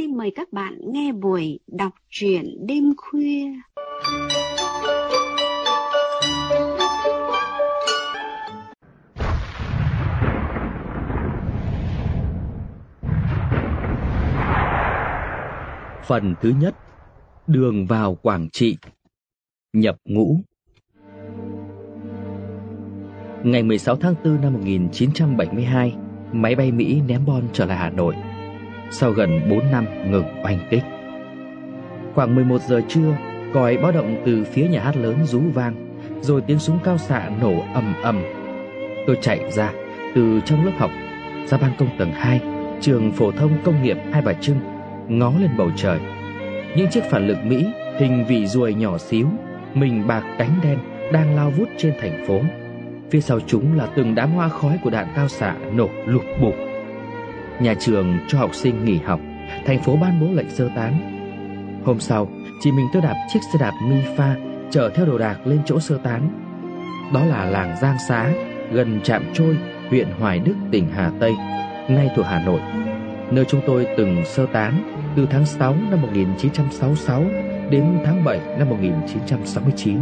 xin mời các bạn nghe buổi đọc truyện đêm khuya. Phần thứ nhất, đường vào Quảng Trị. Nhập ngũ. Ngày 16 tháng 4 năm 1972, máy bay Mỹ ném bom trở lại Hà Nội sau gần 4 năm ngừng oanh kích. Khoảng 11 giờ trưa, còi báo động từ phía nhà hát lớn rú vang, rồi tiếng súng cao xạ nổ ầm ầm. Tôi chạy ra từ trong lớp học, ra ban công tầng 2, trường phổ thông công nghiệp Hai Bà Trưng, ngó lên bầu trời. Những chiếc phản lực Mỹ hình vị ruồi nhỏ xíu, mình bạc cánh đen đang lao vút trên thành phố. Phía sau chúng là từng đám hoa khói của đạn cao xạ nổ lục bục. Nhà trường cho học sinh nghỉ học, thành phố ban bố lệnh sơ tán. Hôm sau, chị mình tôi đạp chiếc xe đạp Mi-Pha chở theo đồ đạc lên chỗ sơ tán. Đó là làng Giang Xá, gần Trạm Trôi, huyện Hoài Đức, tỉnh Hà Tây, nay thuộc Hà Nội, nơi chúng tôi từng sơ tán từ tháng 6 năm 1966 đến tháng 7 năm 1969.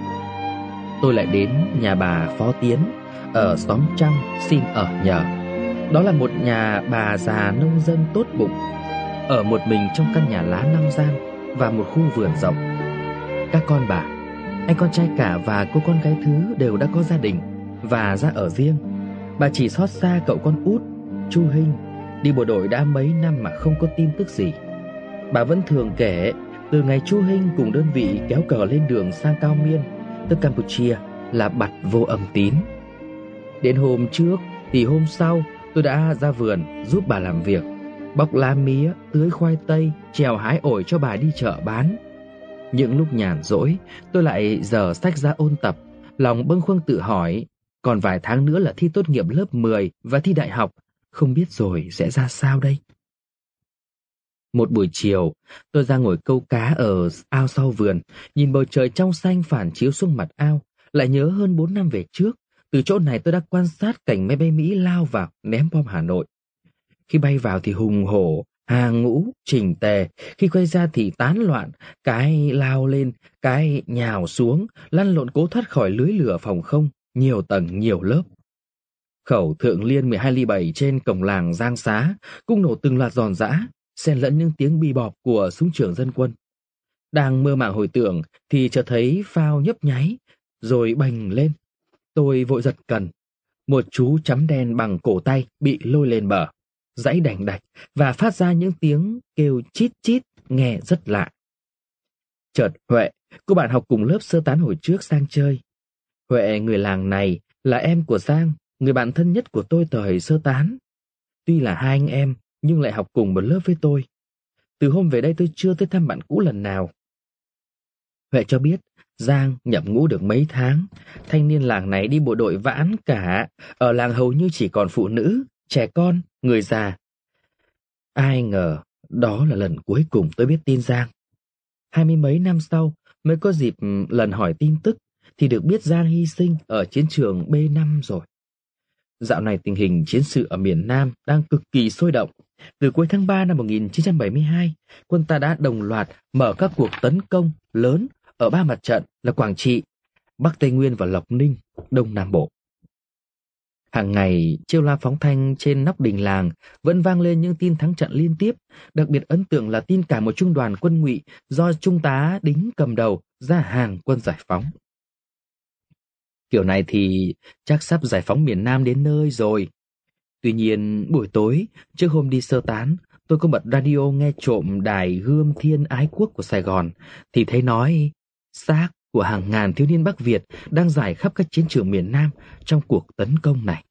Tôi lại đến nhà bà Phó Tiến ở xóm Trăm xin ở nhờ. Đó là một nhà bà già nông dân tốt bụng, ở một mình trong căn nhà lá 5 gian và một khu vườn rộng. Các con bà, anh con trai cả và cô con gái thứ đều đã có gia đình và ra ở riêng. Bà chỉ xót xa cậu con út, Chu Hinh, đi bộ đội đã mấy năm mà không có tin tức gì. Bà vẫn thường kể từ ngày Chu Hinh cùng đơn vị kéo cờ lên đường sang Cao Miên, tức Campuchia, là bặt vô âm tín. Đến hôm trước thì hôm sau tôi đã ra vườn giúp bà làm việc, bóc lá mía, tưới khoai tây, trèo hái ổi cho bà đi chợ bán. Những lúc nhàn rỗi, tôi lại dở sách ra ôn tập, lòng bâng khuâng tự hỏi, còn vài tháng nữa là thi tốt nghiệp lớp 10 và thi đại học, không biết rồi sẽ ra sao đây. Một buổi chiều, tôi ra ngồi câu cá ở ao sau vườn, nhìn bầu trời trong xanh phản chiếu xuống mặt ao, lại nhớ hơn 4 năm về trước, từ chỗ này tôi đã quan sát cảnh máy bay Mỹ lao vào ném bom Hà Nội. Khi bay vào thì hùng hổ, hàng ngũ, chỉnh tề, khi quay ra thì tán loạn, cái lao lên, cái nhào xuống, lăn lộn cố thoát khỏi lưới lửa phòng không, nhiều tầng nhiều lớp. Khẩu Thượng Liên 12 ly 7 trên cổng làng Giang Xá cũng nổ từng loạt giòn giã, xen lẫn những tiếng bi bọp của súng trường dân quân. Đang mơ màng hồi tưởng thì chợt thấy phao nhấp nháy rồi bành lên. Tôi vội giật cần. Một chú chấm đen bằng cổ tay bị lôi lên bờ, giãy đành đạch và phát ra những tiếng kêu chít chít nghe rất lạ. Chợt Huệ, cô bạn học cùng lớp sơ tán hồi trước sang chơi. Huệ, người làng này, là em của Giang, người bạn thân nhất của tôi thời sơ tán. Tuy là hai anh em nhưng lại học cùng một lớp với tôi. Từ hôm về đây tôi chưa tới thăm bạn cũ lần nào. Huệ cho biết Giang nhập ngũ được mấy tháng, thanh niên làng này đi bộ đội vãn cả, ở làng hầu như chỉ còn phụ nữ, trẻ con, người già. Ai ngờ đó là lần cuối cùng tôi biết tin Giang. 20 mấy năm sau mới có dịp lần hỏi tin tức thì được biết Giang hy sinh ở chiến trường B5 rồi. Dạo này tình hình chiến sự ở miền Nam đang cực kỳ sôi động. Từ cuối tháng 3 năm 1972, quân ta đã đồng loạt mở các cuộc tấn công lớn ở 3 mặt trận là Quảng Trị, Bắc Tây Nguyên và Lộc Ninh, Đông Nam Bộ. Hàng ngày, chiêu loa phóng thanh trên nóc đình làng vẫn vang lên những tin thắng trận liên tiếp, đặc biệt ấn tượng là tin cả một trung đoàn quân ngụy do Trung tá Đính cầm đầu ra hàng quân giải phóng. Kiểu này thì chắc sắp giải phóng miền Nam đến nơi rồi. Tuy nhiên, buổi tối, trước hôm đi sơ tán, tôi có bật radio nghe trộm đài Gươm Thiên Ái Quốc của Sài Gòn, thì thấy nói xác của hàng ngàn thiếu niên Bắc Việt đang rải khắp các chiến trường miền Nam trong cuộc tấn công này.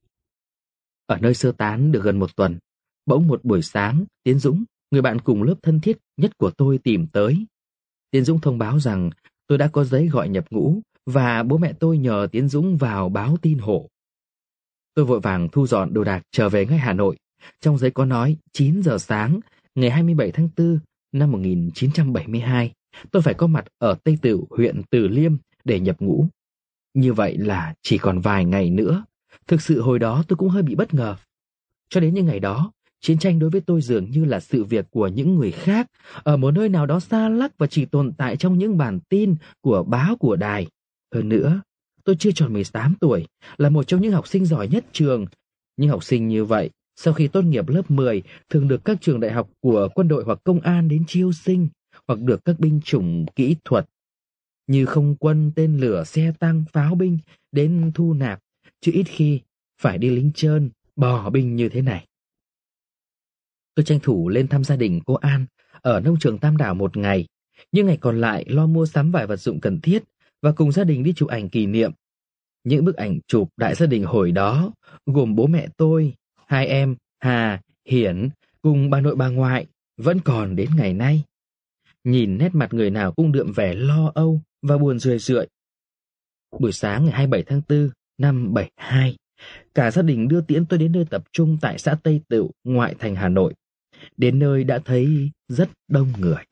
Ở nơi sơ tán được gần một tuần, bỗng một buổi sáng, Tiến Dũng, người bạn cùng lớp thân thiết nhất của tôi tìm tới. Tiến Dũng thông báo rằng tôi đã có giấy gọi nhập ngũ và bố mẹ tôi nhờ Tiến Dũng vào báo tin hộ. Tôi vội vàng thu dọn đồ đạc trở về ngay Hà Nội. Trong giấy có nói 9 giờ sáng ngày 27 tháng 4 năm 1972, tôi phải có mặt ở Tây Tựu, huyện Từ Liêm để nhập ngũ. Như vậy là chỉ còn vài ngày nữa. Thực sự hồi đó tôi cũng hơi bị bất ngờ. Cho đến những ngày đó, Chiến tranh đối với tôi dường như là sự việc của những người khác, ở một nơi nào đó xa lắc và chỉ tồn tại trong những bản tin của báo của đài. Hơn nữa, tôi chưa tròn 18 tuổi, là một trong những học sinh giỏi nhất trường. Những học sinh như vậy, sau khi tốt nghiệp lớp 10, thường được các trường đại học của quân đội hoặc công an đến chiêu sinh, hoặc được các binh chủng kỹ thuật như không quân, tên lửa, xe tăng, pháo binh đến thu nạp, chứ ít khi phải đi lính trơn, bò binh như thế này. Tôi tranh thủ lên thăm gia đình cô An ở nông trường Tam Đảo một ngày, những ngày còn lại lo mua sắm vài vật dụng cần thiết và cùng gia đình đi chụp ảnh kỷ niệm. Những bức ảnh chụp đại gia đình hồi đó gồm bố mẹ tôi, hai em Hà, Hiển cùng bà nội bà ngoại vẫn còn đến ngày nay. Nhìn nét mặt người nào cũng đượm vẻ lo âu và buồn rười rượi. Buổi sáng ngày 27 tháng 4 năm 72, cả gia đình đưa tiễn tôi đến nơi tập trung tại xã Tây Tựu, ngoại thành Hà Nội. Đến nơi đã thấy rất đông người.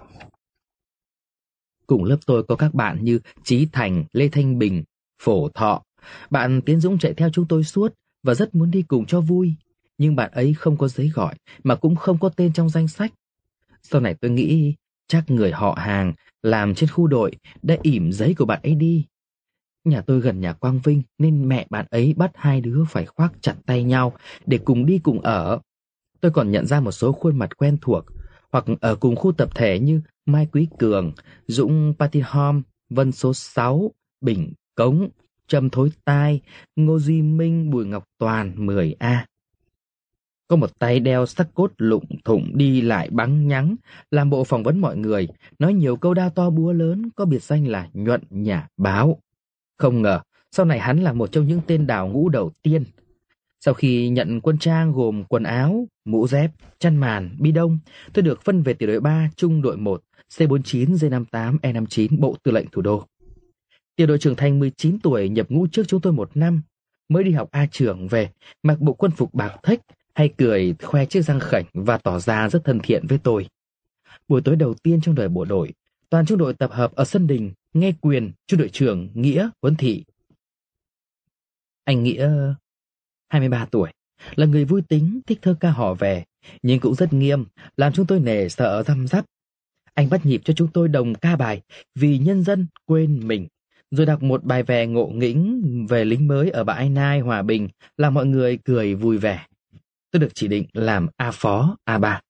Cùng lớp tôi có các bạn như Chí Thành, Lê Thanh Bình, Phổ Thọ. Bạn Tiến Dũng chạy theo chúng tôi suốt và rất muốn đi cùng cho vui, nhưng bạn ấy không có giấy gọi mà cũng không có tên trong danh sách. Sau này tôi nghĩ chắc người họ hàng làm trên khu đội đã ỉm giấy của bạn ấy đi. Nhà tôi gần nhà Quang Vinh nên mẹ bạn ấy bắt hai đứa phải khoác chặt tay nhau để cùng đi cùng ở. Tôi còn nhận ra một số khuôn mặt quen thuộc, hoặc ở cùng khu tập thể như Mai Quý Cường, Dũng Patihom, Vân số 6, Bình Cống, Trâm Thối Tai, Ngô Duy Minh, Bùi Ngọc Toàn, 10A. Có một tay đeo sắc cốt lụng thụng đi lại bắn nhắng, làm bộ phỏng vấn mọi người, nói nhiều câu đao to búa lớn, có biệt danh là Nhuận Nhà Báo. Không ngờ, sau này hắn là một trong những tên đào ngũ đầu tiên. Sau khi nhận quân trang gồm quần áo, mũ dép, chăn màn, bi đông, tôi được phân về tiểu đội 3, trung đội 1, C49, D58, E59, Bộ Tư lệnh Thủ đô. Tiểu đội trưởng Thành 19 tuổi nhập ngũ trước chúng tôi 1 năm, mới đi học A trưởng về, mặc bộ quân phục bạc thách, hay cười khoe chiếc răng khểnh và tỏ ra rất thân thiện với tôi. Buổi tối đầu tiên trong đời bộ đội, toàn trung đội tập hợp ở sân đình, nghe quyền trung đội trưởng Nghĩa huấn thị. Anh Nghĩa 23 tuổi, là người vui tính, thích thơ ca hò về, nhưng cũng rất nghiêm, làm chúng tôi nể sợ răm rắp. Anh bắt nhịp cho chúng tôi đồng ca bài Vì Nhân Dân Quên Mình, rồi đọc một bài về ngộ nghĩnh về lính mới ở Bãi Nai, Hòa Bình, làm mọi người cười vui vẻ. Tôi được chỉ định làm A phó, A3.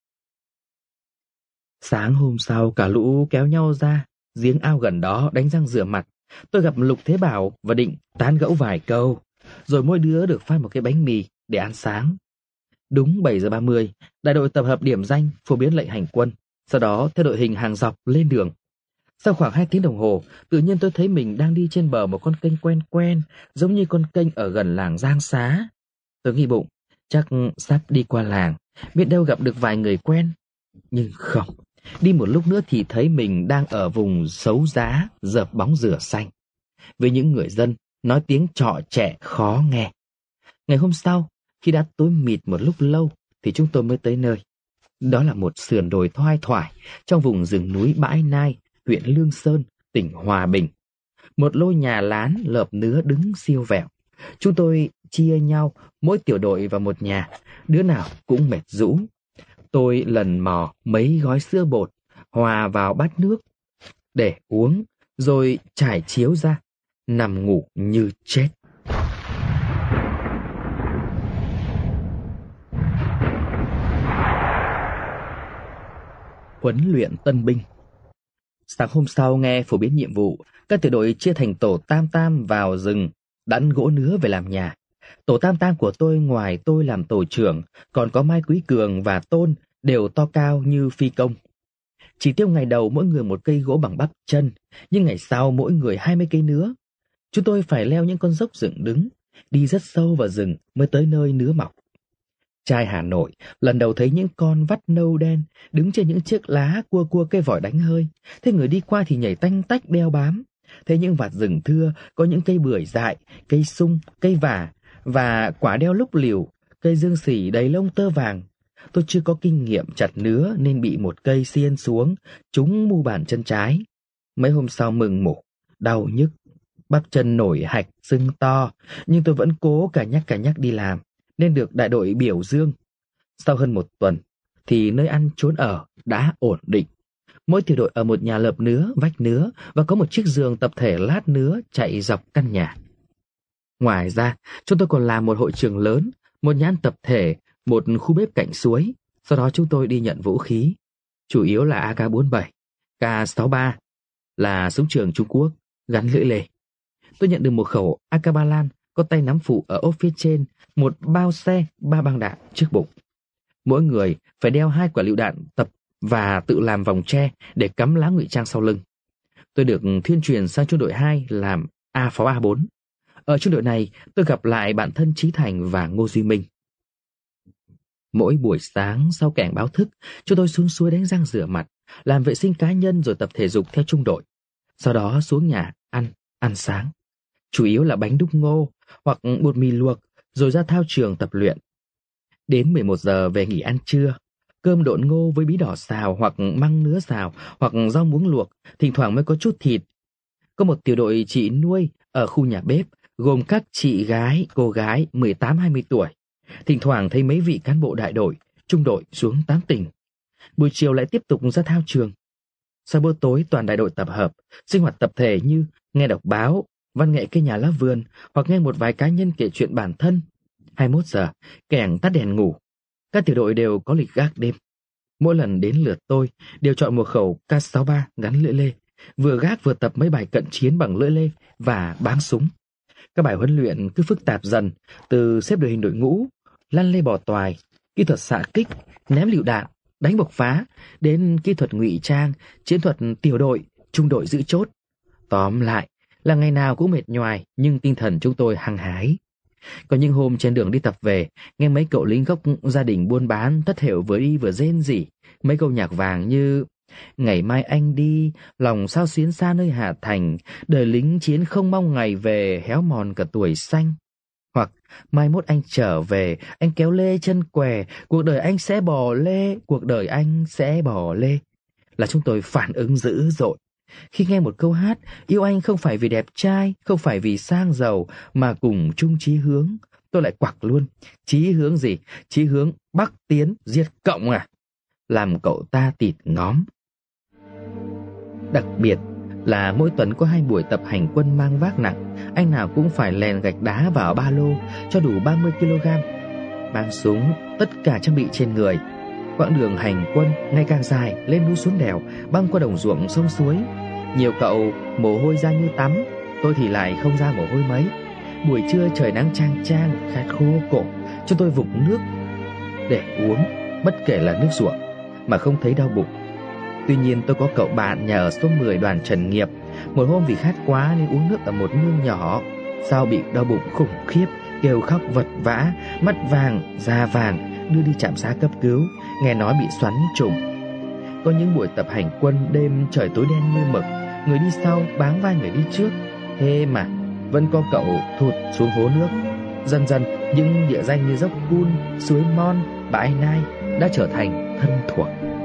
Sáng hôm sau cả lũ kéo nhau ra giếng ao gần đó đánh răng rửa mặt. Tôi gặp Lục Thế Bảo và định tán gẫu vài câu, rồi mỗi đứa được phát một cái bánh mì để ăn sáng. Đúng 7 giờ 30, đại đội tập hợp điểm danh phổ biến lệnh hành quân, sau đó theo đội hình hàng dọc lên đường. Sau khoảng 2 tiếng đồng hồ, tự nhiên tôi thấy mình đang đi trên bờ một con kênh quen quen, giống như con kênh ở gần làng Giang Xá. Tôi nghĩ bụng, chắc sắp đi qua làng, biết đâu gặp được vài người quen. Nhưng không, đi một lúc nữa thì thấy mình đang ở vùng xấu giá, dợp bóng rửa xanh, với những người dân nói tiếng trọ trẻ khó nghe. Ngày hôm sau, khi đã tối mịt một lúc lâu, thì chúng tôi mới tới nơi. Đó là một sườn đồi thoai thoải trong vùng rừng núi Bãi Nai, huyện Lương Sơn, tỉnh Hòa Bình. Một lô nhà lán lợp nứa đứng siêu vẹo. Chúng tôi chia nhau mỗi tiểu đội vào một nhà, đứa nào cũng mệt rũ. Tôi lần mò mấy gói sữa bột hòa vào bát nước để uống, rồi trải chiếu ra, nằm ngủ như chết. Huấn luyện tân binh. Sáng hôm sau nghe phổ biến nhiệm vụ, các tiểu đội chia thành tổ tam tam vào rừng, đẵn gỗ nứa về làm nhà. Tổ tam tam của tôi ngoài tôi làm tổ trưởng, còn có Mai Quý Cường và Tôn đều to cao như phi công. Chỉ tiêu ngày đầu mỗi người một cây gỗ bằng bắp chân, nhưng ngày sau mỗi người 20 cây nứa. Chúng tôi phải leo những con dốc dựng đứng, đi rất sâu vào rừng mới tới nơi nứa mọc. Trai Hà Nội lần đầu thấy những con vắt nâu đen đứng trên những chiếc lá cua cua cây vòi đánh hơi. Thế người đi qua thì nhảy tanh tách đeo bám. Thế những vạt rừng thưa có những cây bưởi dại, cây sung, cây vả và quả đeo lúc liều, cây dương xỉ đầy lông tơ vàng. Tôi chưa có kinh nghiệm chặt nứa nên bị một cây xiên xuống, trúng mu bàn chân trái. Mấy hôm sau mừng mủ, đau nhức, bắp chân nổi hạch, sưng to, nhưng tôi vẫn cố cả nhắc đi làm, nên được đại đội biểu dương. Sau hơn 1 tuần thì nơi ăn trốn ở đã ổn định. Mỗi tiểu đội ở một nhà lợp nứa, vách nứa và có một chiếc giường tập thể lát nứa chạy dọc căn nhà. Ngoài ra, chúng tôi còn làm một hội trường lớn, một nhà ăn tập thể, một khu bếp cạnh suối. Sau đó chúng tôi đi nhận vũ khí, chủ yếu là AK-47, K-63 là súng trường Trung Quốc gắn lưỡi lê. Tôi nhận được một khẩu AK-Ba Lan có tay nắm phụ ở ốp phía trên, một bao xe 3 băng đạn trước bụng. Mỗi người phải đeo 2 quả lựu đạn tập và tự làm vòng tre để cắm lá ngụy trang sau lưng. Tôi được thuyên truyền sang trung đội 2 làm pháo A4. Ở trung đội này, tôi gặp lại bạn thân Chí Thành và Ngô Duy Minh. Mỗi buổi sáng sau kẻng báo thức, chúng tôi xuống suối đánh răng rửa mặt, làm vệ sinh cá nhân rồi tập thể dục theo trung đội. Sau đó xuống nhà ăn sáng. Chủ yếu là bánh đúc ngô hoặc bột mì luộc, rồi ra thao trường tập luyện. Đến 11 giờ về nghỉ ăn trưa, cơm độn ngô với bí đỏ xào hoặc măng nứa xào hoặc rau muống luộc, thỉnh thoảng mới có chút thịt. Có một tiểu đội chị nuôi ở khu nhà bếp, gồm các chị gái, cô gái 18-20 tuổi. Thỉnh thoảng thấy mấy vị cán bộ đại đội, trung đội xuống tán tỉnh. Buổi chiều lại tiếp tục ra thao trường. Sau bữa tối toàn đại đội tập hợp, sinh hoạt tập thể như nghe đọc báo, văn nghệ cây nhà lá vườn hoặc nghe một vài cá nhân kể chuyện bản thân. 21 giờ, kẻng tắt đèn ngủ. Các tiểu đội đều có lịch gác đêm. Mỗi lần đến lượt tôi đều chọn một khẩu K-63 gắn lưỡi lê, vừa gác vừa tập mấy bài cận chiến bằng lưỡi lê và báng súng. Các bài huấn luyện cứ phức tạp dần, từ xếp đội hình đội ngũ, lăn lê bò toài, kỹ thuật xạ kích, ném lựu đạn, đánh bộc phá, đến kỹ thuật ngụy trang, chiến thuật tiểu đội, trung đội giữ chốt. Tóm lại là ngày nào cũng mệt nhoài, nhưng tinh thần chúng tôi hăng hái. Có những hôm trên đường đi tập về, nghe mấy cậu lính gốc gia đình buôn bán thất hiểu vừa đi vừa rên rỉ mấy câu nhạc vàng như ngày mai anh đi, lòng sao xuyến xa nơi Hà Thành, đời lính chiến không mong ngày về, héo mòn cả tuổi xanh. Hoặc mai mốt anh trở về, anh kéo lê chân què, cuộc đời anh sẽ bò lê, cuộc đời anh sẽ bò lê. Là chúng tôi phản ứng dữ dội. Khi nghe một câu hát, yêu anh không phải vì đẹp trai, không phải vì sang giàu, mà cùng chung chí hướng, tôi lại quặc luôn. Chí hướng gì? Chí hướng Bắc tiến diệt Cộng à? Làm cậu ta tịt ngóm. Đặc biệt là mỗi tuần có 2 buổi tập hành quân mang vác nặng, anh nào cũng phải lèn gạch đá vào ba lô cho đủ 30 kg, mang súng, tất cả trang bị trên người. Quãng đường hành quân ngày càng dài, lên núi xuống đèo, băng qua đồng ruộng sông suối. Nhiều cậu mồ hôi ra như tắm, tôi thì lại không ra mồ hôi mấy. Buổi trưa trời nắng chang chang, khát khô cổ, chúng tôi vụng nước để uống, bất kể là nước ruộng, mà không thấy đau bụng. Tuy nhiên tôi có cậu bạn nhà ở số 10 đoàn Trần Nghiệp. Một hôm vì khát quá nên uống nước ở một mương nhỏ, sao bị đau bụng khủng khiếp, kêu khóc vật vã, mắt vàng, da vàng, đưa đi trạm xá cấp cứu, nghe nói bị xoắn trùng. Có những buổi tập hành quân đêm trời tối đen như mực, người đi sau bám vai người đi trước, thế mà vẫn có cậu thụt xuống hố nước. Dần dần những địa danh như dốc Cun, suối Mon, bãi Nai đã trở thành thân thuộc.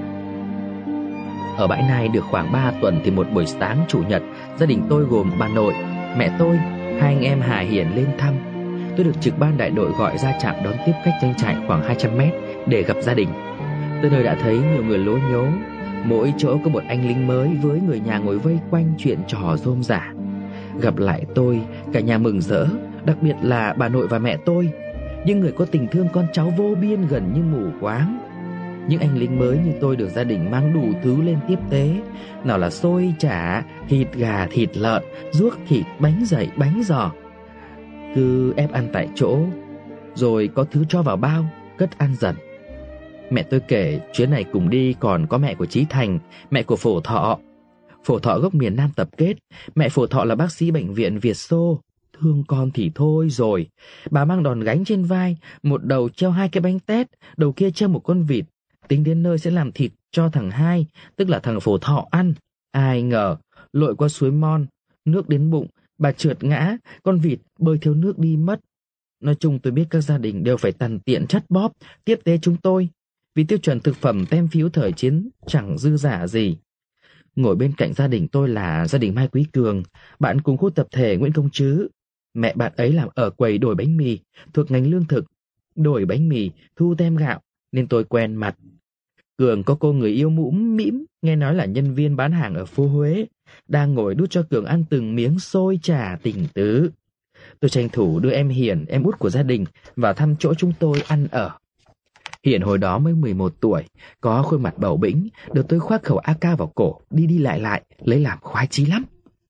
Ở bãi Nai được khoảng 3 tuần thì một buổi sáng chủ nhật, gia đình tôi gồm bà nội, mẹ tôi, 2 anh em Hà Hiển lên thăm. Tôi được trực ban đại đội gọi ra trạm đón tiếp cách doanh trại khoảng 200 mét để gặp gia đình. Tới nơi đã thấy nhiều người lố nhố, mỗi chỗ có một anh lính mới với người nhà ngồi vây quanh chuyện trò rôm rả. Gặp lại tôi, cả nhà mừng rỡ, đặc biệt là bà nội và mẹ tôi, những người có tình thương con cháu vô biên gần như mù quáng. Những anh lính mới như tôi được gia đình mang đủ thứ lên tiếp tế, nào là xôi chả, thịt gà, thịt lợn, ruốc thịt, bánh dày, bánh giò. Cứ ép ăn tại chỗ, rồi có thứ cho vào bao, cất ăn dần. Mẹ tôi kể chuyến này cùng đi còn có mẹ của Chí Thành, mẹ của Phổ Thọ. Phổ Thọ gốc miền Nam tập kết, mẹ Phổ Thọ là bác sĩ bệnh viện Việt Xô. Thương con thì thôi rồi, bà mang đòn gánh trên vai, một đầu treo 2 cái bánh tét, đầu kia treo một con vịt. Tính đến nơi sẽ làm thịt cho thằng hai, tức là thằng Phổ Thọ ăn. Ai ngờ, lội qua suối Mon, nước đến bụng, bà trượt ngã, con vịt bơi theo nước đi mất. Nói chung tôi biết các gia đình đều phải tằn tiện chắt bóp, tiếp tế chúng tôi, vì tiêu chuẩn thực phẩm tem phiếu thời chiến chẳng dư giả gì. Ngồi bên cạnh gia đình tôi là gia đình Mai Quý Cường, bạn cùng khu tập thể Nguyễn Công Trứ. Mẹ bạn ấy làm ở quầy đổi bánh mì, thuộc ngành lương thực. Đổi bánh mì, thu tem gạo, nên tôi quen mặt. Cường có cô người yêu mũm mĩm, nghe nói là nhân viên bán hàng ở phố Huế, đang ngồi đút cho Cường ăn từng miếng xôi chả tình tứ. Tôi tranh thủ đưa em Hiền, em út của gia đình, vào thăm chỗ chúng tôi ăn ở. Hiền hồi đó mới 11 tuổi, có khuôn mặt bầu bĩnh, được tôi khoác khẩu AK vào cổ, đi đi lại, lấy làm khoái chí lắm.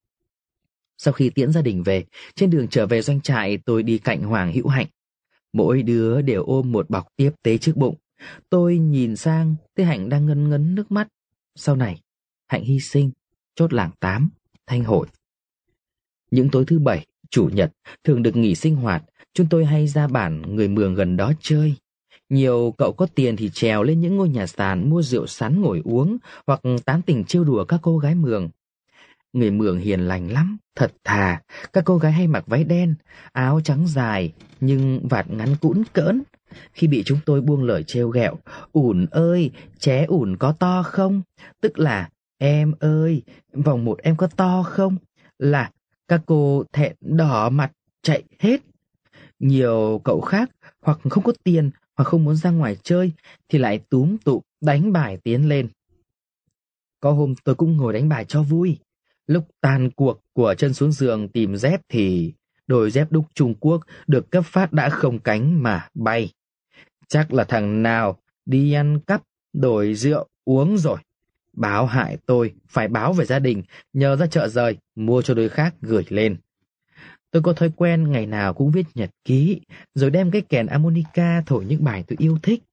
Sau khi tiễn gia đình về, trên đường trở về doanh trại tôi đi cạnh Hoàng Hữu Hạnh. Mỗi đứa đều ôm một bọc tiếp tế trước bụng. Tôi nhìn sang, thấy Hạnh đang ngấn ngấn nước mắt. Sau này, Hạnh hy sinh, chốt làng 8, Thanh Hội. Những tối thứ Bảy, Chủ nhật, thường được nghỉ sinh hoạt, chúng tôi hay ra bản người Mường gần đó chơi. Nhiều cậu có tiền thì trèo lên những ngôi nhà sàn mua rượu sắn ngồi uống, hoặc tán tỉnh trêu đùa các cô gái Mường. Người Mường hiền lành lắm, thật thà. Các cô gái hay mặc váy đen, áo trắng dài, nhưng vạt ngắn cũn cỡn. Khi bị chúng tôi buông lời trêu ghẹo, ủn ơi, ché ủn có to không? Tức là, em ơi, vòng một em có to không? Là các cô thẹn đỏ mặt chạy hết. Nhiều cậu khác hoặc không có tiền hoặc không muốn ra ngoài chơi thì lại túm tụm đánh bài tiến lên. Có hôm tôi cũng ngồi đánh bài cho vui. Lúc tan cuộc của chân xuống giường tìm dép thì đôi dép đúc Trung Quốc được cấp phát đã không cánh mà bay. Chắc là thằng nào đi ăn cắp đổi rượu uống rồi. Báo hại tôi, phải báo về gia đình, nhờ ra chợ rời, mua cho đôi khác gửi lên. Tôi có thói quen ngày nào cũng viết nhật ký, rồi đem cái kèn harmonica thổi những bài tôi yêu thích.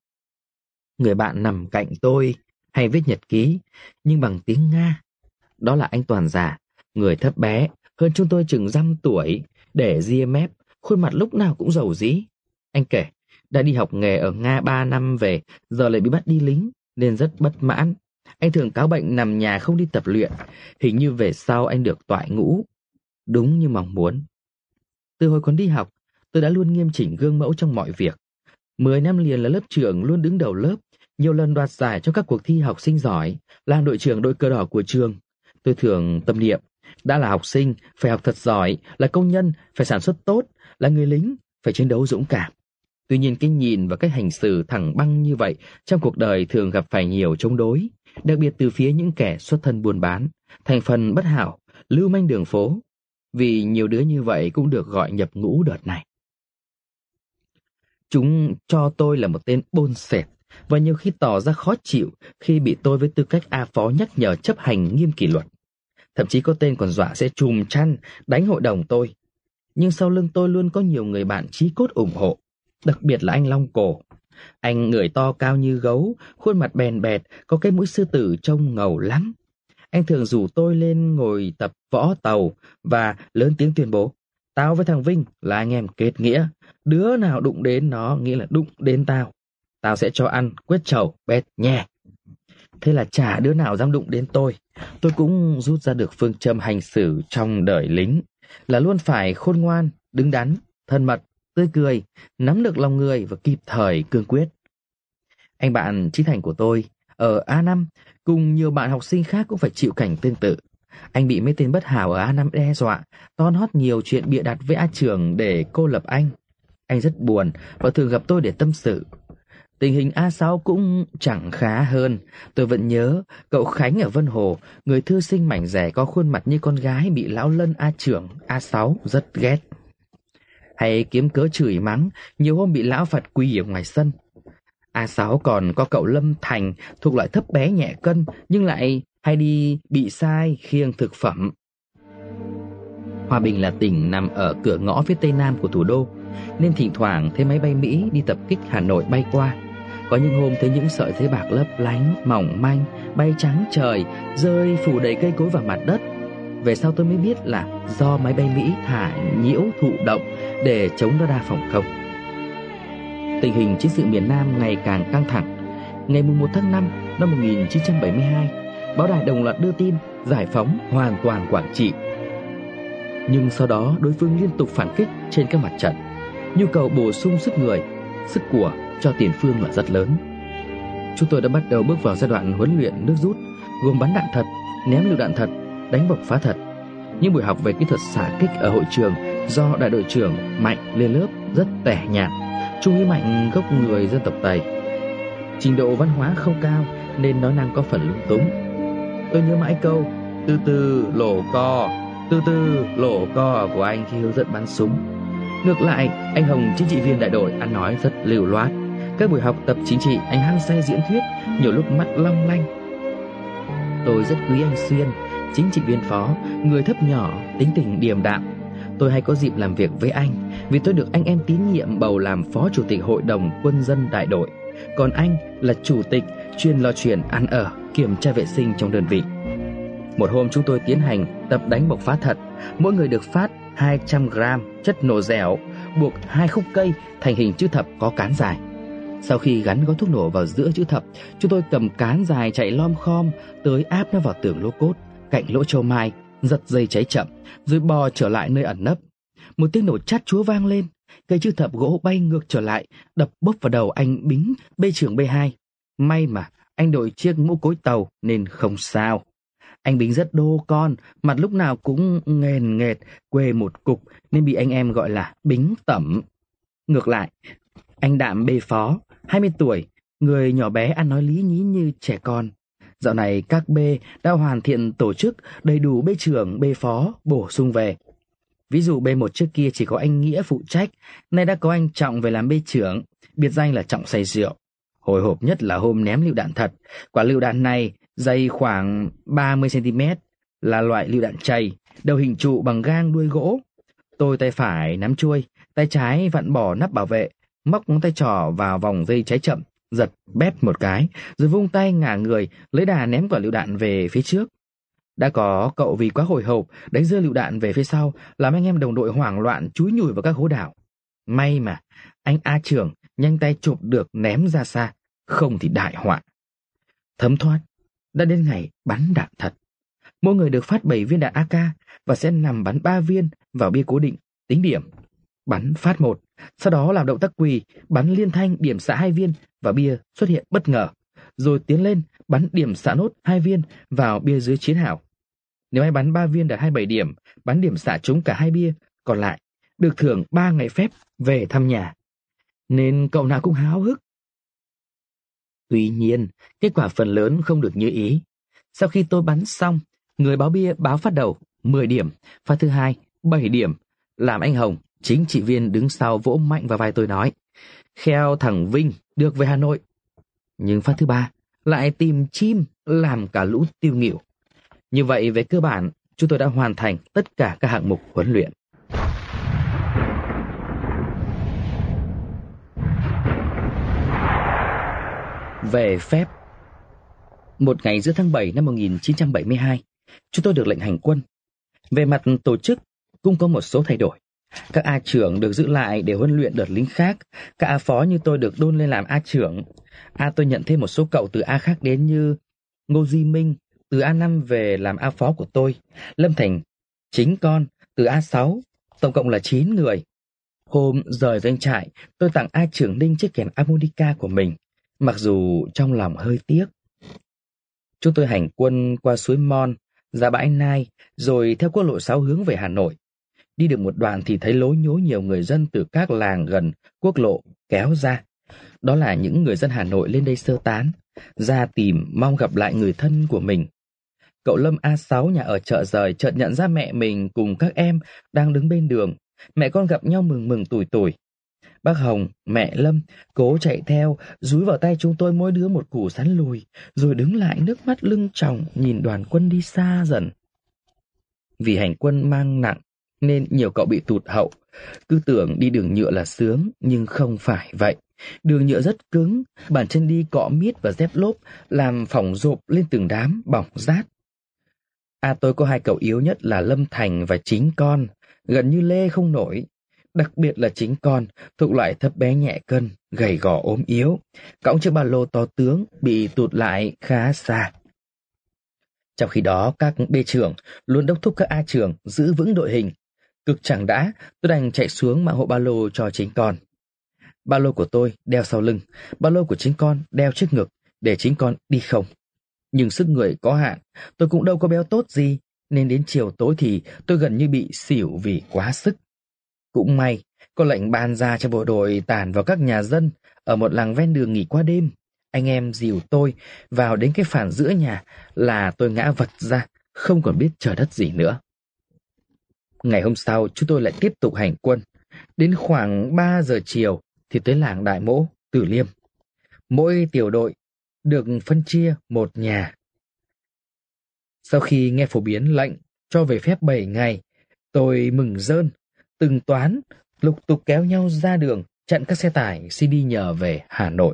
Người bạn nằm cạnh tôi hay viết nhật ký, nhưng bằng tiếng Nga. Đó là anh Toàn già, người thấp bé, hơn chúng tôi chừng dăm tuổi, để ria mép, khuôn mặt lúc nào cũng rầu rĩ. Anh kể, đã đi học nghề ở Nga 3 năm về, giờ lại bị bắt đi lính, nên rất bất mãn. Anh thường cáo bệnh nằm nhà không đi tập luyện, hình như về sau anh được toại ngũ. Đúng như mong muốn. Từ hồi còn đi học, tôi đã luôn nghiêm chỉnh gương mẫu trong mọi việc. 10 năm liền là lớp trưởng, luôn đứng đầu lớp, nhiều lần đoạt giải trong các cuộc thi học sinh giỏi, làm đội trưởng đội cờ đỏ của trường. Tôi thường tâm niệm, đã là học sinh, phải học thật giỏi, là công nhân, phải sản xuất tốt, là người lính, phải chiến đấu dũng cảm. Tuy nhiên cái nhìn và cách hành xử thẳng băng như vậy trong cuộc đời thường gặp phải nhiều chống đối, đặc biệt từ phía những kẻ xuất thân buôn bán, thành phần bất hảo, lưu manh đường phố. Vì nhiều đứa như vậy cũng được gọi nhập ngũ đợt này. Chúng cho tôi là một tên bôn xẹp, và nhiều khi tỏ ra khó chịu khi bị tôi với tư cách A phó nhắc nhở chấp hành nghiêm kỷ luật. Thậm chí có tên còn dọa sẽ trùm chăn đánh hội đồng tôi. Nhưng sau lưng tôi luôn có nhiều người bạn chí cốt ủng hộ, đặc biệt là anh Long Cổ. Anh người to cao như gấu, khuôn mặt bèn bẹt, có cái mũi sư tử trông ngầu lắm. Anh thường rủ tôi lên ngồi tập võ tàu và lớn tiếng tuyên bố: tao với thằng Vinh là anh em kết nghĩa, đứa nào đụng đến nó nghĩa là đụng đến tao. Tao sẽ cho ăn quyết trầu bét nhè. Thế là chả đứa nào dám đụng đến tôi. Tôi cũng rút ra được phương châm hành xử trong đời lính, là luôn phải khôn ngoan, đứng đắn, thân mật, tươi cười, nắm được lòng người và kịp thời cương quyết. Anh bạn Chí Thành của tôi ở A5 cùng nhiều bạn học sinh khác cũng phải chịu cảnh tương tự. Anh bị mấy tên bất hảo ở A5 đe dọa, ton hót nhiều chuyện bịa đặt với A Trường để cô lập anh. Anh rất buồn và thường gặp tôi để tâm sự. Tình hình A6 cũng chẳng khá hơn. Tôi vẫn nhớ cậu Khánh ở Vân Hồ, người thư sinh mảnh rẻ có khuôn mặt như con gái, bị lão Lân A Trưởng A6 rất ghét. Hay kiếm cớ chửi mắng, nhiều hôm bị lão phạt quỳ ở ngoài sân. A6 còn có cậu Lâm Thành, thuộc loại thấp bé nhẹ cân, nhưng lại hay đi bị sai khiêng thực phẩm. Hòa Bình là tỉnh nằm ở cửa ngõ phía tây nam của thủ đô, nên thỉnh thoảng thấy máy bay Mỹ đi tập kích Hà Nội bay qua. Có những hôm thấy những sợi giấy bạc lấp lánh, mỏng manh, bay trắng trời, rơi phủ đầy cây cối vào mặt đất. Về sau tôi mới biết là do máy bay Mỹ thả nhiễu thụ động để chống radar phòng không. Tình hình chiến sự miền Nam ngày càng căng thẳng. Ngày 1 tháng 5 năm 1972, báo đài đồng loạt đưa tin giải phóng hoàn toàn Quảng Trị. Nhưng sau đó đối phương liên tục phản kích trên các mặt trận. Nhu cầu bổ sung sức người, sức của cho tiền phương là rất lớn. Chúng tôi đã bắt đầu bước vào giai đoạn huấn luyện nước rút, gồm bắn đạn thật, ném lựu đạn thật, đánh bộc phá thật. Những buổi học về kỹ thuật xạ kích ở hội trường do đại đội trưởng Mạnh lên lớp rất tẻ nhạt. Trung úy Mạnh gốc người dân tộc Tây, Trình độ văn hóa không cao nên nói năng có phần lung túng. Tôi nhớ mãi câu từ từ lổ co, từ từ lổ co của anh khi hướng dẫn bắn súng. Ngược lại, anh Hồng, chính trị viên đại đội, ăn nói rất lưu loát. Các buổi học tập chính trị, anh hăng say diễn thuyết, nhiều lúc mắt long lanh. Tôi rất quý anh Xuyên, chính trị viên phó, người thấp nhỏ, tính tình điềm đạm. Tôi hay có dịp làm việc với anh vì tôi được anh em tín nhiệm bầu làm phó chủ tịch hội đồng quân dân đại đội. Còn anh là chủ tịch, chuyên lo chuyện ăn ở, kiểm tra vệ sinh trong đơn vị. Một hôm chúng tôi tiến hành tập đánh bộc phá thật. Mỗi người được phát 200 gram chất nổ dẻo, buộc 2 khúc cây thành hình chữ thập có cán dài. Sau khi gắn gói thuốc nổ vào giữa chữ thập, chúng tôi cầm cán dài chạy lom khom tới áp nó vào tường lô cốt cạnh lỗ châu mai, giật dây cháy chậm, rồi bò trở lại nơi ẩn nấp. Một tiếng nổ chát chúa vang lên, cây chữ thập gỗ bay ngược trở lại, đập bốc vào đầu anh Bính, bê trưởng B2. May mà anh đội chiếc mũ cối tàu nên không sao. Anh Bính rất đô con, mặt lúc nào cũng nghền nghệt, quê một cục nên bị anh em gọi là Bính Tẩm. Ngược lại, anh Đạm B phó, 20 tuổi, người nhỏ bé ăn nói lý nhí như trẻ con. Dạo này các B đã hoàn thiện tổ chức, đầy đủ B trưởng, B phó bổ sung về. Ví dụ B1 trước kia chỉ có anh Nghĩa phụ trách, nay đã có anh Trọng về làm B trưởng, biệt danh là Trọng say rượu. Hồi hộp nhất là hôm ném lựu đạn thật. Quả lựu đạn này dày khoảng 30 cm, là loại lựu đạn chày, đầu hình trụ bằng gang đuôi gỗ. Tôi tay phải nắm chuôi, tay trái vặn bỏ nắp bảo vệ, móc ngón tay trỏ vào vòng dây cháy chậm, giật bép một cái, rồi vung tay ngả người lấy đà ném quả lựu đạn về phía trước. Đã có cậu vì quá hồi hộp đánh rơi lựu đạn về phía sau, làm anh em đồng đội hoảng loạn chúi nhủi vào các hố đảo. May mà anh A trưởng nhanh tay chụp được ném ra xa, không thì đại họa. Thấm thoát, đã đến ngày bắn đạn thật. Mỗi người được phát 7 viên đạn AK và sẽ nằm bắn 3 viên vào bia cố định, tính điểm. Bắn phát 1, sau đó làm động tác quỳ, bắn liên thanh điểm xạ 2 viên và bia xuất hiện bất ngờ, rồi tiến lên bắn điểm xạ nốt 2 viên vào bia dưới chiến hào. Nếu ai bắn 3 viên đạt 27 điểm, bắn điểm xạ trúng cả 2 bia còn lại, được thưởng 3 ngày phép về thăm nhà. Nên cậu nào cũng háo hức. Tuy nhiên, kết quả phần lớn không được như ý. Sau khi tôi bắn xong, người báo bia báo phát đầu 10 điểm, phát thứ hai 7 điểm, làm anh Hồng, chính trị viên đứng sau vỗ mạnh vào vai tôi nói: "Kheo thằng Vinh được về Hà Nội." Nhưng phát thứ ba lại tìm chim làm cả lũ tiêu nghỉu. Như vậy về cơ bản, chúng tôi đã hoàn thành tất cả các hạng mục huấn luyện. Về phép. Một ngày giữa tháng 7 năm 1972, chúng tôi được lệnh hành quân. Về mặt tổ chức cũng có một số thay đổi. Các A trưởng được giữ lại để huấn luyện đợt lính khác. Các A phó như tôi được đôn lên làm A trưởng. Tôi nhận thêm một số cậu từ A khác đến như Ngô Duy Minh từ A5 về làm A phó của tôi, Lâm Thành chính con từ A6, tổng cộng là 9 người. Hôm rời doanh trại, tôi tặng A trưởng Ninh chiếc kèn harmonica của mình, mặc dù trong lòng hơi tiếc. Chúng tôi hành quân qua suối Mon, ra bãi Nai, rồi theo quốc lộ 6 hướng về Hà Nội. Đi được một đoạn thì thấy lối nhố nhiều người dân từ các làng gần quốc lộ kéo ra. Đó là những người dân Hà Nội lên đây sơ tán, ra tìm mong gặp lại người thân của mình. Cậu Lâm A6 nhà ở chợ Rời chợt nhận ra mẹ mình cùng các em đang đứng bên đường. Mẹ con gặp nhau mừng mừng tủi tủi. Bác Hồng, mẹ Lâm cố chạy theo, dúi vào tay chúng tôi mỗi đứa một củ sắn lùi, rồi đứng lại nước mắt lưng tròng nhìn đoàn quân đi xa dần. Vì hành quân mang nặng nên nhiều cậu bị tụt hậu, cứ tưởng đi đường nhựa là sướng, nhưng không phải vậy. Đường nhựa rất cứng, bàn chân đi cọ miết và dép lốp, làm phỏng rộp lên từng đám bỏng rát. Tôi có 2 cậu yếu nhất là Lâm Thành và Chính Con, gần như lê không nổi. Đặc biệt là Chính Con, thuộc loại thấp bé nhẹ cân, gầy gò ốm yếu, cõng chiếc ba lô to tướng, bị tụt lại khá xa. Trong khi đó, các B trưởng luôn đốc thúc các A trưởng giữ vững đội hình. Cực chẳng đã, tôi đành chạy xuống mang hộ ba lô cho Chính Con. Ba lô của tôi đeo sau lưng, ba lô của Chính Con đeo trước ngực, để Chính Con đi không. Nhưng sức người có hạn, tôi cũng đâu có béo tốt gì, nên đến chiều tối thì tôi gần như bị xỉu vì quá sức. Cũng may, có lệnh ban ra cho bộ đội tản vào các nhà dân ở một làng ven đường nghỉ qua đêm. Anh em dìu tôi vào đến cái phản giữa nhà là tôi ngã vật ra, không còn biết trời đất gì nữa. Ngày hôm sau, chúng tôi lại tiếp tục hành quân. Đến khoảng 3 giờ chiều thì tới làng Đại Mỗ, Từ Liêm. Mỗi tiểu đội được phân chia một nhà. Sau khi nghe phổ biến lệnh cho về phép 7 ngày, tôi mừng rơn, từng toán lục tục kéo nhau ra đường chặn các xe tải xin đi nhờ về Hà Nội.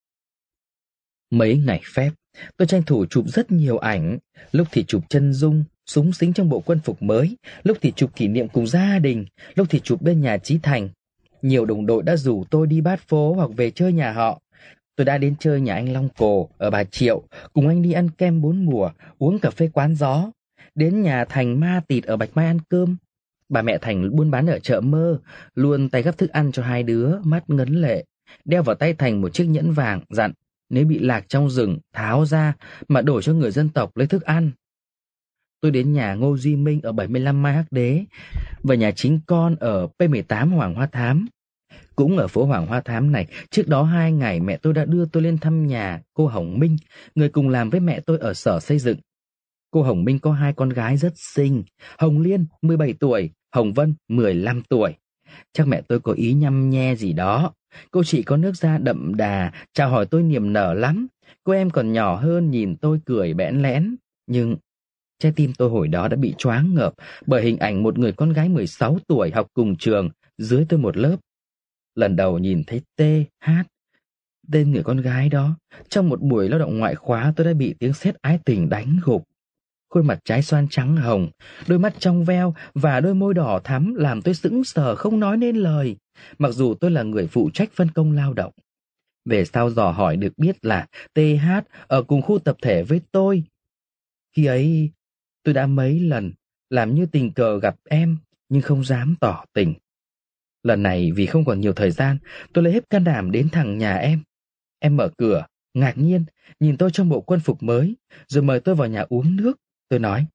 Mấy ngày phép, tôi tranh thủ chụp rất nhiều ảnh, lúc thì chụp chân dung, súng xính trong bộ quân phục mới, lúc thì chụp kỷ niệm cùng gia đình, lúc thì chụp bên nhà Chí Thành. Nhiều đồng đội đã rủ tôi đi bát phố hoặc về chơi nhà họ. Tôi đã đến chơi nhà anh Long Cồ ở Bà Triệu, cùng anh đi ăn kem 4 mùa, uống cà phê quán gió. Đến nhà Thành Ma Tịt ở Bạch Mai ăn cơm. Bà mẹ Thành buôn bán ở chợ Mơ, luôn tay gắp thức ăn cho hai đứa, mắt ngấn lệ. Đeo vào tay Thành một chiếc nhẫn vàng, dặn nếu bị lạc trong rừng, tháo ra mà đổi cho người dân tộc lấy thức ăn. Tôi đến nhà Ngô Duy Minh ở 75 Mai Hắc Đế và nhà chính con ở P18 Hoàng Hoa Thám. Cũng ở phố Hoàng Hoa Thám này, trước đó 2 ngày mẹ tôi đã đưa tôi lên thăm nhà cô Hồng Minh, người cùng làm với mẹ tôi ở sở xây dựng. Cô Hồng Minh có 2 con gái rất xinh, Hồng Liên 17 tuổi, Hồng Vân 15 tuổi. Chắc mẹ tôi có ý nhăm nhe gì đó. Cô chị có nước da đậm đà, chào hỏi tôi niềm nở lắm. Cô em còn nhỏ hơn nhìn tôi cười bẽn lẽn. Nhưng trái tim tôi hồi đó đã bị choáng ngợp bởi hình ảnh một người con gái 16 tuổi học cùng trường, dưới tôi một lớp. Lần đầu nhìn thấy TH, tên người con gái đó, trong một buổi lao động ngoại khóa tôi đã bị tiếng sét ái tình đánh gục. Khuôn mặt trái xoan trắng hồng, đôi mắt trong veo và đôi môi đỏ thắm làm tôi sững sờ không nói nên lời, mặc dù tôi là người phụ trách phân công lao động. Về sau dò hỏi được biết là TH ở cùng khu tập thể với tôi. Khi ấy, tôi đã mấy lần làm như tình cờ gặp em nhưng không dám tỏ tình. Lần này vì không còn nhiều thời gian, tôi lấy hết can đảm đến thẳng nhà em. Em mở cửa, ngạc nhiên, nhìn tôi trong bộ quân phục mới, rồi mời tôi vào nhà uống nước. Tôi nói,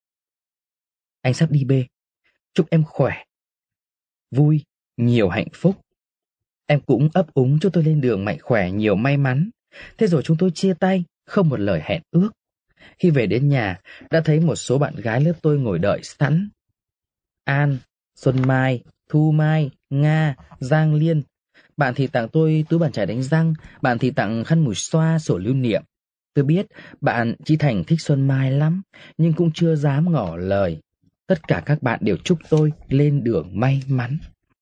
anh sắp đi bê, chúc em khỏe, vui, nhiều hạnh phúc. Em cũng ấp úng cho tôi lên đường mạnh khỏe, nhiều may mắn. Thế rồi chúng tôi chia tay, không một lời hẹn ước. Khi về đến nhà, đã thấy một số bạn gái lớp tôi ngồi đợi sẵn. An, Xuân Mai, Thu Mai, Nga, Giang Liên. Bạn thì tặng tôi túi bàn chải đánh răng, bạn thì tặng khăn mùi xoa, sổ lưu niệm. Tôi biết bạn Chí Thành thích Xuân Mai lắm, nhưng cũng chưa dám ngỏ lời. Tất cả các bạn đều chúc tôi lên đường may mắn.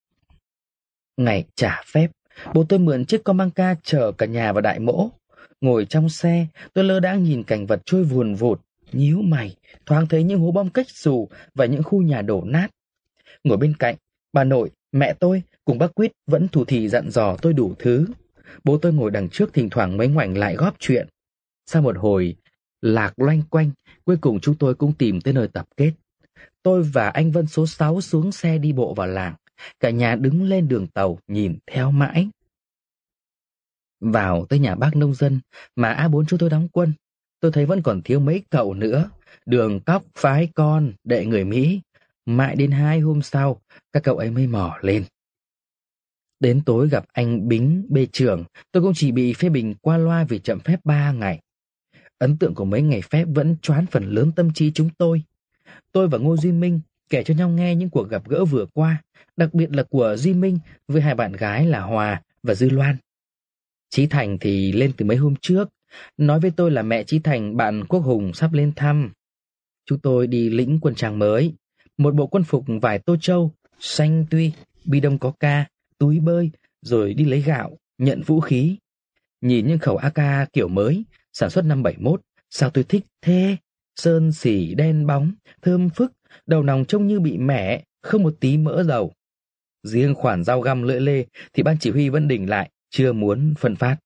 Ngày trả phép, bố tôi mượn chiếc con băng ca chở cả nhà vào Đại Mỗ. Ngồi trong xe, tôi lơ đãng nhìn cảnh vật trôi vùn vụt, nhíu mày, thoáng thấy những hố bom cách xù và những khu nhà đổ nát. Ngồi bên cạnh, bà nội, mẹ tôi cùng bác Quýt vẫn thủ thỉ dặn dò tôi đủ thứ. Bố tôi ngồi đằng trước thỉnh thoảng mới ngoảnh lại góp chuyện. Sau một hồi lạc loanh quanh, cuối cùng chúng tôi cũng tìm tới nơi tập kết. Tôi và anh Vân số 6 xuống xe đi bộ vào làng. Cả nhà đứng lên đường tàu nhìn theo mãi. Vào tới nhà bác nông dân mà A4 chúng tôi đóng quân, tôi thấy vẫn còn thiếu mấy cậu nữa. Đường Cóc phái con, đệ người Mỹ. Mãi đến 2 hôm sau, các cậu ấy mới mò lên. Đến tối gặp anh Bính, bê trưởng, tôi cũng chỉ bị phê bình qua loa vì chậm phép 3 ngày. Ấn tượng của mấy ngày phép vẫn choán phần lớn tâm trí chúng tôi. Tôi và Ngô Duy Minh kể cho nhau nghe những cuộc gặp gỡ vừa qua, đặc biệt là của Duy Minh với 2 bạn gái là Hòa và Dư Loan. Chí Thành thì lên từ mấy hôm trước, nói với tôi là mẹ Chí Thành bạn Quốc Hùng sắp lên thăm. Chúng tôi đi lĩnh quân trang mới, một bộ quân phục vải tô châu, xanh tuy, bi đông có ca, túi bơi, rồi đi lấy gạo, nhận vũ khí. Nhìn những khẩu AK kiểu mới, sản xuất năm 71, sao tôi thích thế, sơn xỉ đen bóng, thơm phức, đầu nòng trông như bị mẻ, không một tí mỡ dầu. Riêng khoản dao găm lưỡi lê thì ban chỉ huy vẫn đỉnh lại, chưa muốn phân phát.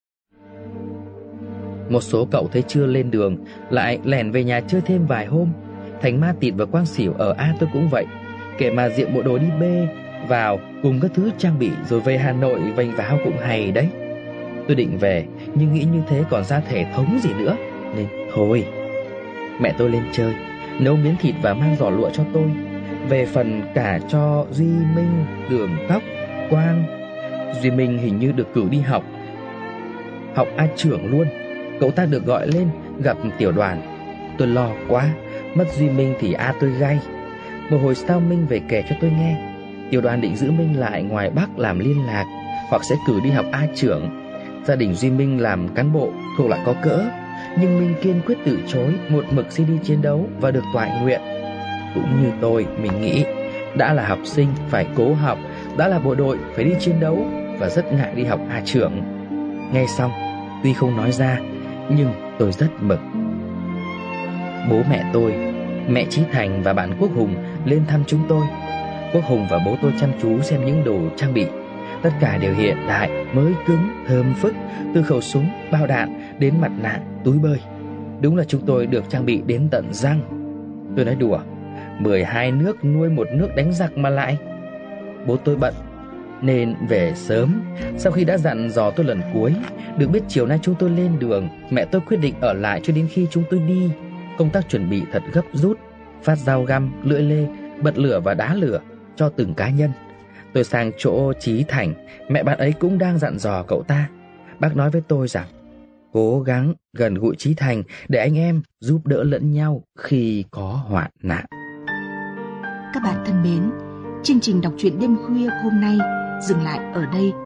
Một số cậu thấy chưa lên đường, lại lẻn về nhà chơi thêm vài hôm. Thành Ma Tịt và Quang Xỉu ở A tôi cũng vậy. Kể mà diện bộ đồ đi bê vào cùng các thứ trang bị rồi về Hà Nội vênh váo cũng hay đấy. Tôi định về nhưng nghĩ như thế còn ra thể thống gì nữa, nên thôi. Mẹ tôi lên chơi, nấu miếng thịt và mang giỏ lụa cho tôi. Về phần cả cho Duy Minh, Đường Tóc, Quang. Duy Minh hình như được cử đi học. học A Trưởng luôn. Cậu ta được gọi lên gặp Tiểu Đoàn. Tôi lo quá, mất Duy Minh thì tôi gay. Một hồi sau Minh về kể cho tôi nghe, Tiểu Đoàn định giữ Minh lại ngoài Bắc làm liên lạc, hoặc sẽ cử đi học A Trưởng. Gia đình Duy Minh làm cán bộ thuộc lại có cỡ, nhưng Minh kiên quyết từ chối, một mực xin đi chiến đấu và được toại nguyện. Cũng như tôi, mình nghĩ đã là học sinh phải cố học, đã là bộ đội phải đi chiến đấu, và rất ngại đi học A Trưởng. Nghe xong, tuy không nói ra, nhưng tôi rất mừng. Bố mẹ tôi, mẹ Chí Thành và bạn Quốc Hùng lên thăm chúng tôi. Quốc Hùng và bố tôi chăm chú xem những đồ trang bị. Tất cả đều hiện đại, mới cứng, thơm phức, từ khẩu súng, bao đạn đến mặt nạ, túi bơi. Đúng là chúng tôi được trang bị đến tận răng. Tôi nói đùa, 12 nước nuôi một nước đánh giặc mà lại. Bố tôi bận nên về sớm. Sau khi đã dặn dò tôi lần cuối, được biết chiều nay chúng tôi lên đường, mẹ tôi quyết định ở lại cho đến khi chúng tôi đi. Công tác chuẩn bị thật gấp rút, phát dao găm, lưỡi lê, bật lửa và đá lửa cho từng cá nhân. Tôi sang chỗ Chí Thành, mẹ bạn ấy cũng đang dặn dò cậu ta. Bác nói với tôi rằng cố gắng gần gũi Chí Thành để anh em giúp đỡ lẫn nhau khi có hoạn nạn. Các bạn thân mến, chương trình đọc truyện đêm khuya hôm nay dừng lại ở đây.